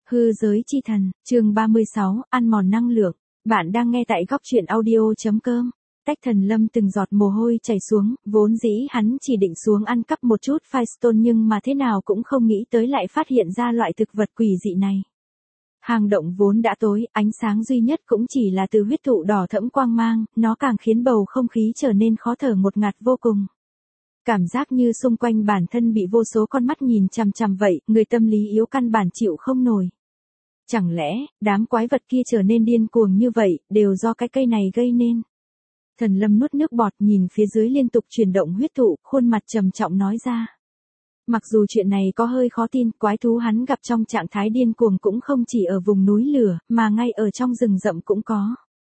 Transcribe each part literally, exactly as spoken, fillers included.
Hư giới chi thần, chương ba mươi sáu, ăn mòn năng lượng. Bạn đang nghe tại góc truyện audio.com. Cách Thần Lâm từng giọt mồ hôi chảy xuống, vốn dĩ hắn chỉ định xuống ăn cắp một chút Firestone nhưng mà thế nào cũng không nghĩ tới lại phát hiện ra loại thực vật quỷ dị này. Hang động vốn đã tối, ánh sáng duy nhất cũng chỉ là từ huyết thụ đỏ thẫm quang mang, nó càng khiến bầu không khí trở nên khó thở ngột ngạt vô cùng. Cảm giác như xung quanh bản thân bị vô số con mắt nhìn chằm chằm vậy, người tâm lý yếu căn bản chịu không nổi. Chẳng lẽ, đám quái vật kia trở nên điên cuồng như vậy, đều do cái cây này gây nên. Thần Lâm nuốt nước bọt nhìn phía dưới liên tục chuyển động huyết thụ, khuôn mặt trầm trọng nói ra. Mặc dù chuyện này có hơi khó tin, quái thú hắn gặp trong trạng thái điên cuồng cũng không chỉ ở vùng núi lửa, mà ngay ở trong rừng rậm cũng có.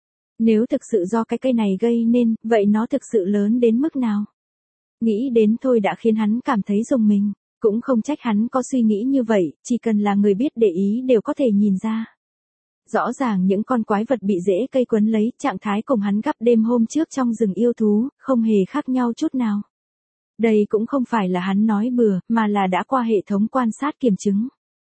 Nếu thực sự do cái cây này gây nên, vậy nó thực sự lớn đến mức nào? Nghĩ đến thôi đã khiến hắn cảm thấy rùng mình, cũng không trách hắn có suy nghĩ như vậy, chỉ cần là người biết để ý đều có thể nhìn ra. Rõ ràng những con quái vật bị rễ cây quấn lấy, trạng thái cùng hắn gặp đêm hôm trước trong rừng yêu thú, không hề khác nhau chút nào. Đây cũng không phải là hắn nói bừa, mà là đã qua hệ thống quan sát kiểm chứng.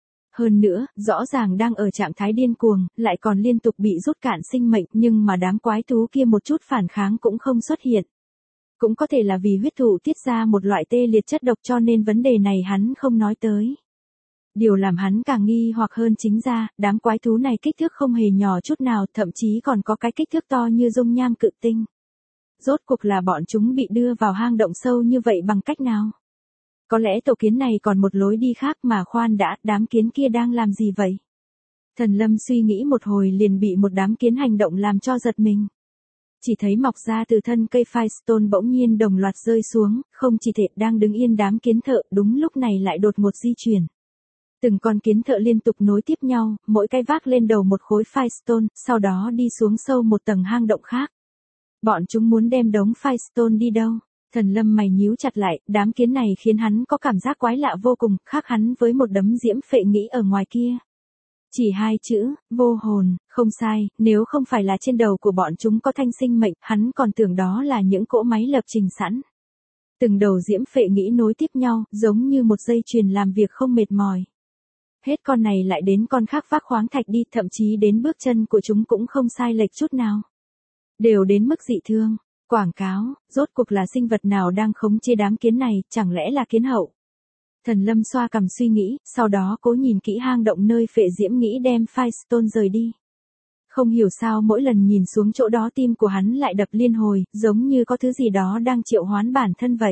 Hơn nữa, rõ ràng đang ở trạng thái điên cuồng, lại còn liên tục bị rút cạn sinh mệnh, nhưng mà đám quái thú kia một chút phản kháng cũng không xuất hiện. Cũng có thể là vì huyết thụ tiết ra một loại tê liệt chất độc cho nên vấn đề này hắn không nói tới. Điều làm hắn càng nghi hoặc hơn chính ra, đám quái thú này kích thước không hề nhỏ chút nào, thậm chí còn có cái kích thước to như dung nham cự tinh. Rốt cuộc là bọn chúng bị đưa vào hang động sâu như vậy bằng cách nào? Có lẽ tổ kiến này còn một lối đi khác mà khoan đã, đám kiến kia đang làm gì vậy? Thần Lâm suy nghĩ một hồi liền bị một đám kiến hành động làm cho giật mình. Chỉ thấy mọc ra từ thân cây Firestone bỗng nhiên đồng loạt rơi xuống, không chỉ thể đang đứng yên đám kiến thợ, đúng lúc này lại đột ngột di chuyển. Từng con kiến thợ liên tục nối tiếp nhau, mỗi cái vác lên đầu một khối Firestone, sau đó đi xuống sâu một tầng hang động khác. Bọn chúng muốn đem đống Firestone đi đâu? Thần Lâm mày nhíu chặt lại, đám kiến này khiến hắn có cảm giác quái lạ vô cùng, khác hắn với một đấm diễm phệ nghĩ ở ngoài kia. Chỉ hai chữ, vô hồn, không sai, nếu không phải là trên đầu của bọn chúng có thanh sinh mệnh, hắn còn tưởng đó là những cỗ máy lập trình sẵn. Từng đầu diễm phệ nghĩ nối tiếp nhau, giống như một dây chuyền làm việc không mệt mỏi. Hết con này lại đến con khác vác khoáng thạch đi, thậm chí đến bước chân của chúng cũng không sai lệch chút nào. Đều đến mức dị thương. Quảng cáo, rốt cuộc là sinh vật nào đang khống chế đám kiến này, chẳng lẽ là kiến hậu? Thần Lâm xoa cằm suy nghĩ, sau đó cố nhìn kỹ hang động nơi phệ diễm nghĩ đem Firestone rời đi. Không hiểu sao mỗi lần nhìn xuống chỗ đó tim của hắn lại đập liên hồi, giống như có thứ gì đó đang triệu hoán bản thân vậy.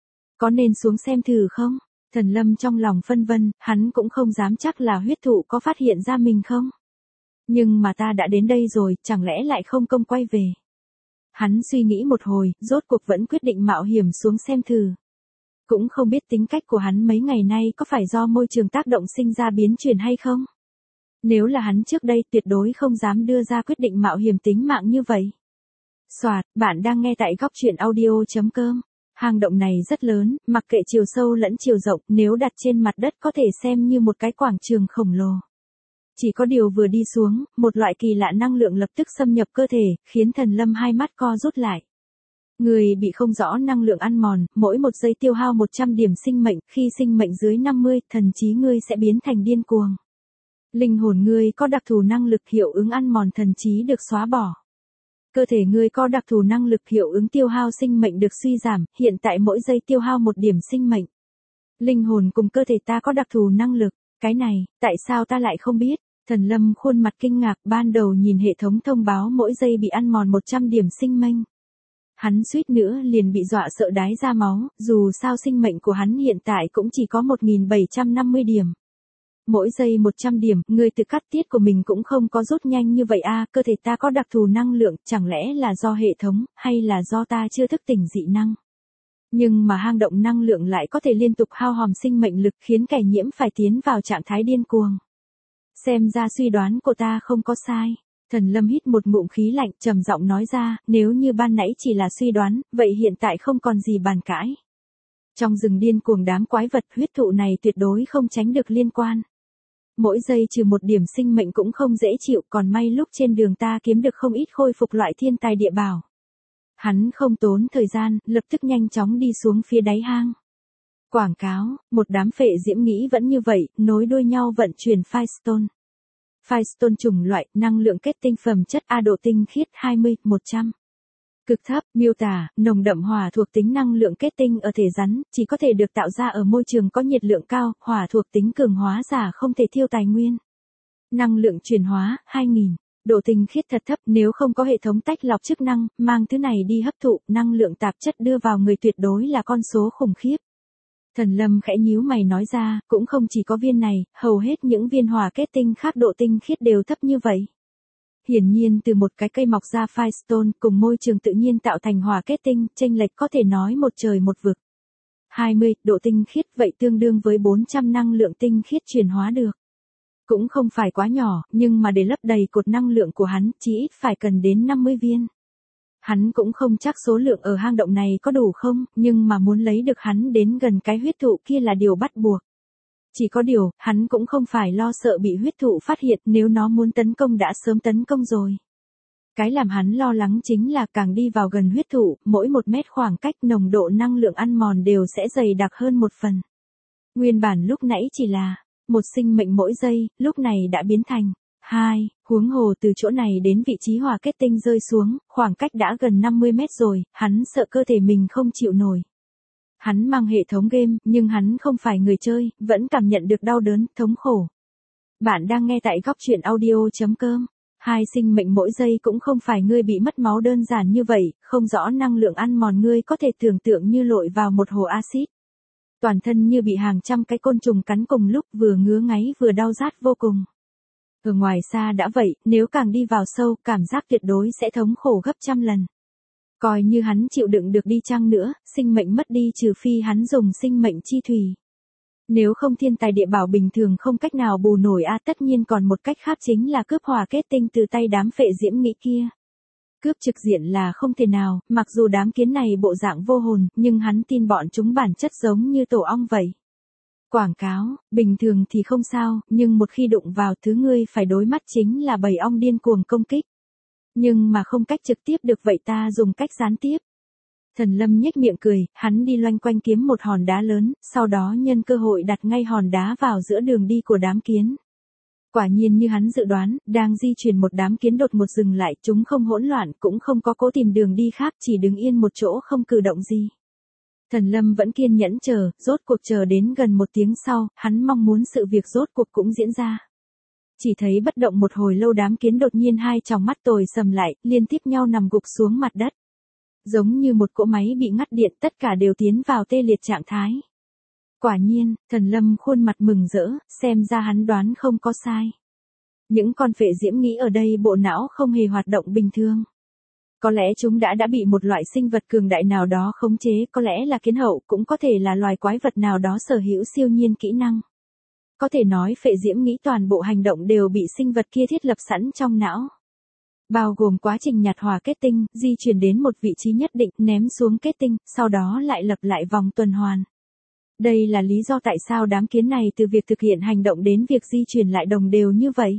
Có nên xuống xem thử không? Thần Lâm trong lòng phân vân, hắn cũng không dám chắc là huyết thụ có phát hiện ra mình không? Nhưng mà ta đã đến đây rồi, chẳng lẽ lại không công quay về? Hắn suy nghĩ một hồi, rốt cuộc vẫn quyết định mạo hiểm xuống xem thử. Cũng không biết tính cách của hắn mấy ngày nay có phải do môi trường tác động sinh ra biến chuyển hay không? Nếu là hắn trước đây tuyệt đối không dám đưa ra quyết định mạo hiểm tính mạng như vậy. Soạt, bạn đang nghe tại góc truyện audio.com. Hang động này rất lớn, mặc kệ chiều sâu lẫn chiều rộng, nếu đặt trên mặt đất có thể xem như một cái quảng trường khổng lồ. Chỉ có điều vừa đi xuống, một loại kỳ lạ năng lượng lập tức xâm nhập cơ thể, khiến Thần Lâm hai mắt co rút lại. Người bị không rõ năng lượng ăn mòn, mỗi một giây tiêu hao một trăm điểm sinh mệnh, khi sinh mệnh dưới năm mươi, thần trí ngươi sẽ biến thành điên cuồng. Linh hồn ngươi có đặc thù năng lực hiệu ứng ăn mòn thần trí được xóa bỏ. Cơ thể ngươi có đặc thù năng lực hiệu ứng tiêu hao sinh mệnh được suy giảm, hiện tại mỗi giây tiêu hao một điểm sinh mệnh. Linh hồn cùng cơ thể ta có đặc thù năng lực, cái này, tại sao ta lại không biết? Thần Lâm khuôn mặt kinh ngạc, ban đầu nhìn hệ thống thông báo mỗi giây bị ăn mòn một trăm điểm sinh mệnh. Hắn suýt nữa liền bị dọa sợ đái ra máu, dù sao sinh mệnh của hắn hiện tại cũng chỉ có một nghìn bảy trăm năm mươi điểm. Mỗi giây một trăm điểm, người tự cắt tiết của mình cũng không có rút nhanh như vậy a, cơ thể ta có đặc thù năng lượng, chẳng lẽ là do hệ thống, hay là do ta chưa thức tỉnh dị năng? Nhưng mà hang động năng lượng lại có thể liên tục hao hòm sinh mệnh lực khiến kẻ nhiễm phải tiến vào trạng thái điên cuồng. Xem ra suy đoán của ta không có sai. Thần Lâm hít một ngụm khí lạnh, trầm giọng nói ra, nếu như ban nãy chỉ là suy đoán, vậy hiện tại không còn gì bàn cãi. Trong rừng điên cuồng đám quái vật, huyết thụ này tuyệt đối không tránh được liên quan. Mỗi giây trừ một điểm sinh mệnh cũng không dễ chịu, còn may lúc trên đường ta kiếm được không ít khôi phục loại thiên tài địa bảo. Hắn không tốn thời gian, lập tức nhanh chóng đi xuống phía đáy hang. Quảng cáo, một đám phệ diễm nghĩ vẫn như vậy, nối đuôi nhau vận chuyển Firestone. Firestone chủng loại, năng lượng kết tinh phẩm chất A độ tinh khiết hai mươi, một trăm. Cực thấp, miêu tả, nồng đậm hỏa thuộc tính năng lượng kết tinh ở thể rắn, chỉ có thể được tạo ra ở môi trường có nhiệt lượng cao, hỏa thuộc tính cường hóa giả không thể thiêu tài nguyên. Năng lượng chuyển hóa, hai nghìn. Độ tinh khiết thật thấp, nếu không có hệ thống tách lọc chức năng, mang thứ này đi hấp thụ, năng lượng tạp chất đưa vào người tuyệt đối là con số khủng khiếp. Thần Lâm khẽ nhíu mày nói ra, cũng không chỉ có viên này, hầu hết những viên hỏa kết tinh khác độ tinh khiết đều thấp như vậy. Hiển nhiên từ một cái cây mọc ra Firestone cùng môi trường tự nhiên tạo thành hỏa kết tinh, chênh lệch có thể nói một trời một vực. hai mươi, độ tinh khiết vậy tương đương với bốn trăm năng lượng tinh khiết chuyển hóa được. Cũng không phải quá nhỏ, nhưng mà để lấp đầy cột năng lượng của hắn, chỉ ít phải cần đến năm mươi viên. Hắn cũng không chắc số lượng ở hang động này có đủ không, nhưng mà muốn lấy được hắn đến gần cái huyết thụ kia là điều bắt buộc. Chỉ có điều, hắn cũng không phải lo sợ bị huyết thụ phát hiện, nếu nó muốn tấn công đã sớm tấn công rồi. Cái làm hắn lo lắng chính là càng đi vào gần huyết thụ, mỗi một mét khoảng cách nồng độ năng lượng ăn mòn đều sẽ dày đặc hơn một phần. Nguyên bản lúc nãy chỉ là một sinh mệnh mỗi giây, lúc này đã biến thành hai, huống hồ từ chỗ này đến vị trí hỏa kết tinh rơi xuống, khoảng cách đã gần năm mươi mét rồi, hắn sợ cơ thể mình không chịu nổi. Hắn mang hệ thống game, nhưng hắn không phải người chơi, vẫn cảm nhận được đau đớn, thống khổ. Bạn đang nghe tại góc truyện audio chấm com. Hai sinh mệnh mỗi giây cũng không phải ngươi bị mất máu đơn giản như vậy, không rõ năng lượng ăn mòn ngươi có thể tưởng tượng như lội vào một hồ axit. Toàn thân như bị hàng trăm cái côn trùng cắn cùng lúc, vừa ngứa ngáy vừa đau rát vô cùng. Ở ngoài xa đã vậy, nếu càng đi vào sâu, cảm giác tuyệt đối sẽ thống khổ gấp trăm lần. Coi như hắn chịu đựng được đi chăng nữa, sinh mệnh mất đi trừ phi hắn dùng sinh mệnh chi thủy. Nếu không thiên tài địa bảo bình thường không cách nào bù nổi a, tất nhiên còn một cách khác chính là cướp hỏa kết tinh từ tay đám phệ diễm nghĩ kia. Cướp trực diện là không thể nào, mặc dù đám kiến này bộ dạng vô hồn, nhưng hắn tin bọn chúng bản chất giống như tổ ong vậy. Quảng cáo, bình thường thì không sao, nhưng một khi đụng vào thứ ngươi phải đối mắt chính là bầy ong điên cuồng công kích. Nhưng mà không cách trực tiếp được vậy ta dùng cách gián tiếp. Thần Lâm nhếch miệng cười, hắn đi loanh quanh kiếm một hòn đá lớn, sau đó nhân cơ hội đặt ngay hòn đá vào giữa đường đi của đám kiến. Quả nhiên như hắn dự đoán, đang di chuyển một đám kiến đột ngột dừng lại, chúng không hỗn loạn, cũng không có cố tìm đường đi khác, chỉ đứng yên một chỗ không cử động gì. Thần Lâm vẫn kiên nhẫn chờ, rốt cuộc chờ đến gần một tiếng sau, hắn mong muốn sự việc rốt cuộc cũng diễn ra. Chỉ thấy bất động một hồi lâu đám kiến đột nhiên hai tròng mắt tồi sầm lại, liên tiếp nhau nằm gục xuống mặt đất. Giống như một cỗ máy bị ngắt điện, tất cả đều tiến vào tê liệt trạng thái. Quả nhiên, Thần Lâm khuôn mặt mừng rỡ, xem ra hắn đoán không có sai. Những con phệ diễm nghĩ ở đây bộ não không hề hoạt động bình thường. Có lẽ chúng đã đã bị một loại sinh vật cường đại nào đó khống chế, có lẽ là kiến hậu, cũng có thể là loài quái vật nào đó sở hữu siêu nhiên kỹ năng. Có thể nói phệ diễm nghĩ toàn bộ hành động đều bị sinh vật kia thiết lập sẵn trong não. Bao gồm quá trình nhặt hỏa kết tinh, di chuyển đến một vị trí nhất định, ném xuống kết tinh, sau đó lại lập lại vòng tuần hoàn. Đây là lý do tại sao đám kiến này từ việc thực hiện hành động đến việc di chuyển lại đồng đều như vậy.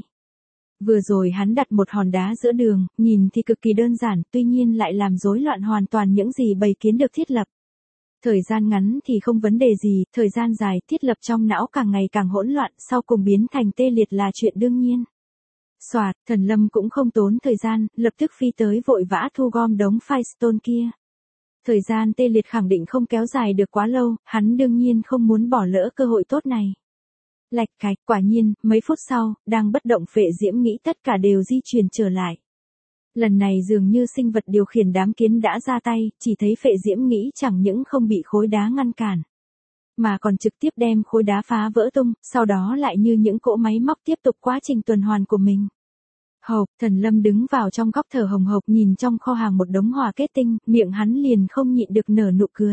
Vừa rồi hắn đặt một hòn đá giữa đường, nhìn thì cực kỳ đơn giản, tuy nhiên lại làm rối loạn hoàn toàn những gì bầy kiến được thiết lập. Thời gian ngắn thì không vấn đề gì, thời gian dài thiết lập trong não càng ngày càng hỗn loạn, sau cùng biến thành tê liệt là chuyện đương nhiên. Soạt, Thần Lâm cũng không tốn thời gian, lập tức phi tới vội vã thu gom đống Firestone kia. Thời gian tê liệt khẳng định không kéo dài được quá lâu, hắn đương nhiên không muốn bỏ lỡ cơ hội tốt này. Lạch cạch, quả nhiên, mấy phút sau, đang bất động phệ diễm nghĩ tất cả đều di chuyển trở lại. Lần này dường như sinh vật điều khiển đám kiến đã ra tay, chỉ thấy phệ diễm nghĩ chẳng những không bị khối đá ngăn cản, mà còn trực tiếp đem khối đá phá vỡ tung, sau đó lại như những cỗ máy móc tiếp tục quá trình tuần hoàn của mình. Hộp, Thần Lâm đứng vào trong góc thở hồng hộc nhìn trong kho hàng một đống hỏa kết tinh, miệng hắn liền không nhịn được nở nụ cười.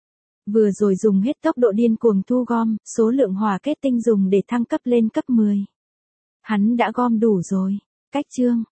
Vừa rồi dùng hết tốc độ điên cuồng thu gom, số lượng hỏa kết tinh dùng để thăng cấp lên cấp mười. Hắn đã gom đủ rồi. Cách chương